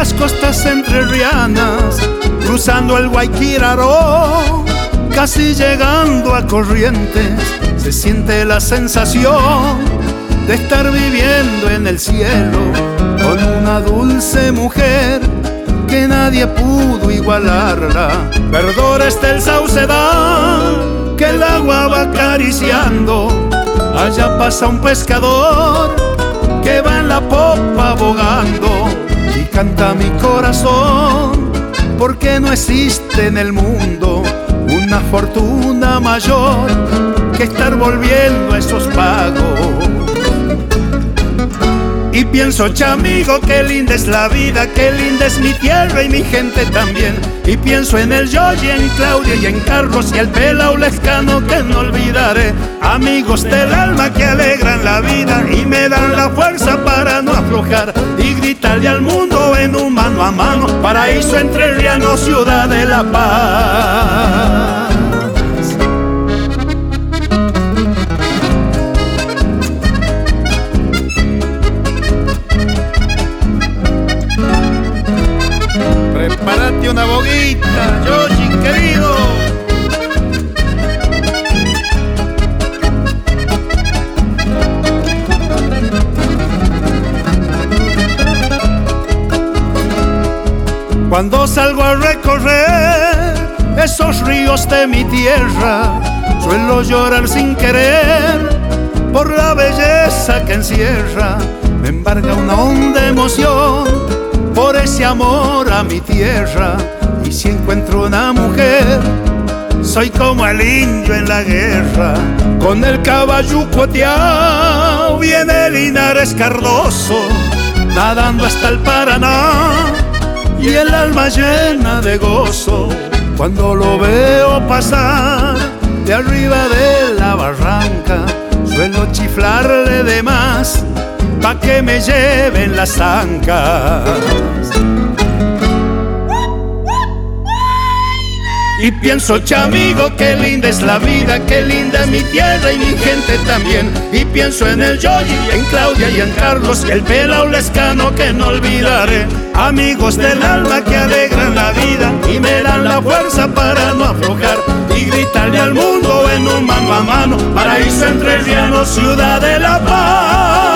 las costas entrerrianas, cruzando el Guayquiraró, casi llegando a Corrientes, se siente la sensación de estar viviendo en el cielo con una dulce mujer que nadie pudo igualarla. Verdor está el saucedal que el agua va acariciando, allá pasa un pescador que va en la popa bogando, y canta mi corazón porque no existe en el mundo una fortuna mayor que estar volviendo a esos pagos. Y pienso, chamigo, qué linda es la vida, qué linda es mi tierra y mi gente también. Y pienso en el Yoyi, en Claudia y en Carlos y el Pelao Lescano que no olvidaré. Amigos del alma que alegran la vida y me dan la fuerza para no aflojar y gritarle al mundo en un mano a mano, paraíso entrerriano, ciudad de la paz. Prepárate una boguita, Yoyi querido. Cuando salgo a recorrer esos ríos de mi tierra, suelo llorar sin querer por la belleza que encierra. Me embarga una honda emoción por ese amor a mi tierra. Y si encuentro una mujer, soy como el indio en la guerra, con el caballo cuoteado viene Linares Cardoso, nadando hasta el Paraná, y el alma llena de gozo cuando lo veo pasar de arriba de la barranca. Suelo chiflarle de más pa' que me lleven las ancas. Y pienso, chamigo, qué linda es la vida, qué linda es mi tierra y mi gente también. Y pienso en el Yoyi, en Claudia y en Carlos y el Pelao Lescano que no olvidaré. Amigos del alma que alegran la vida y me dan la fuerza para no aflojar y gritarle al mundo en un mano a mano, paraíso entrerriano, ciudad de la paz.